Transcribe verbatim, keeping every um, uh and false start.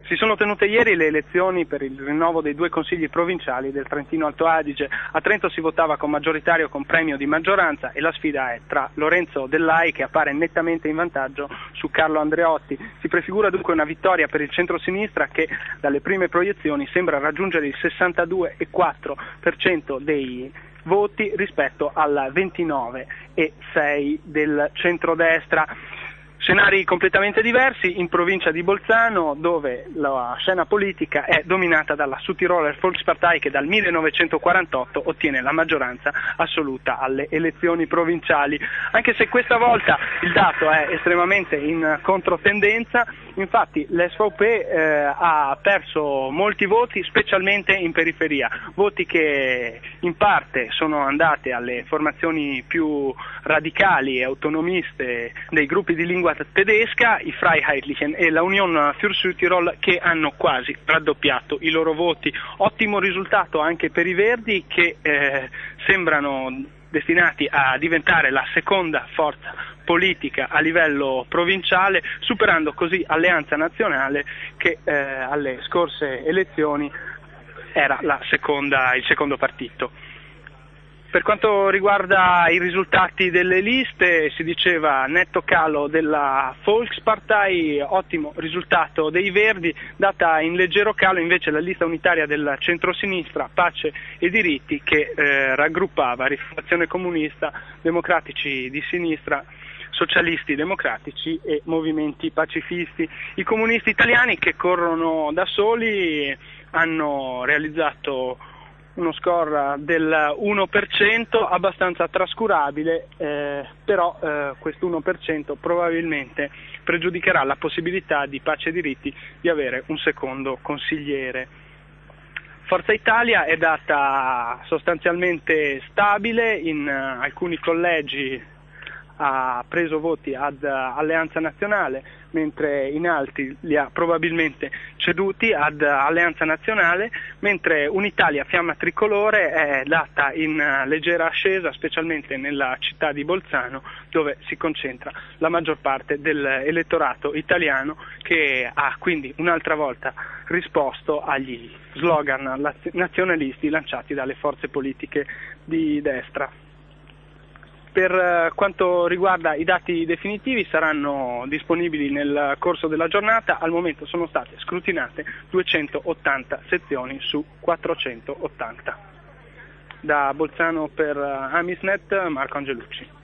Si sono tenute ieri le elezioni per il rinnovo dei due consigli provinciali del Trentino Alto Adige. A Trento si votava con maggioritario con premio di maggioranza e la sfida è tra Lorenzo Dell'Ai, che appare nettamente in vantaggio, su Carlo Andreotti. Si prefigura dunque una vittoria per il centro-sinistra che dalle prime proiezioni sembra raggiungere il sessantadue virgola quattro per cento dei voti rispetto al ventinove virgola sei del centrodestra. Scenari completamente diversi in provincia di Bolzano, dove la scena politica è dominata dalla Südtiroler Volkspartei, che dal millenovecentoquarantotto ottiene la maggioranza assoluta alle elezioni provinciali. Anche se questa volta il dato è estremamente in controtendenza, infatti l'S V P eh, ha perso molti voti, specialmente in periferia, voti che in parte sono andate alle formazioni più radicali e autonomiste dei gruppi di lingua tedesca, i Freiheitlichen e la Union für Südtirol, che hanno quasi raddoppiato i loro voti. Ottimo risultato anche per i Verdi, che eh, sembrano destinati a diventare la seconda forza politica a livello provinciale, superando così Alleanza Nazionale, che eh, alle scorse elezioni era la seconda, il secondo partito. Per quanto riguarda i risultati delle liste, si diceva netto calo della Volkspartei, ottimo risultato dei Verdi, data in leggero calo invece la lista unitaria del centrosinistra, Pace e Diritti, che eh, raggruppava Rifondazione Comunista, Democratici di Sinistra, Socialisti Democratici e Movimenti Pacifisti. I comunisti italiani, che corrono da soli, hanno realizzato uno score del uno per cento abbastanza trascurabile, eh, però eh, questo uno per cento probabilmente pregiudicherà la possibilità di Pace e Diritti di avere un secondo consigliere. Forza Italia è data sostanzialmente stabile, in uh, alcuni collegi ha preso voti ad uh, Alleanza Nazionale, mentre in altri li ha probabilmente ceduti ad uh, Alleanza Nazionale, mentre Unitalia Fiamma Tricolore è data in uh, leggera ascesa, specialmente nella città di Bolzano, dove si concentra la maggior parte dell'elettorato italiano, che ha quindi un'altra volta risposto agli slogan nazionalisti lanciati dalle forze politiche di destra. Per quanto riguarda i dati definitivi, saranno disponibili nel corso della giornata. Al momento sono state scrutinate duecentottanta sezioni su quattrocentottanta. Da Bolzano per Amisnet, Marco Angelucci.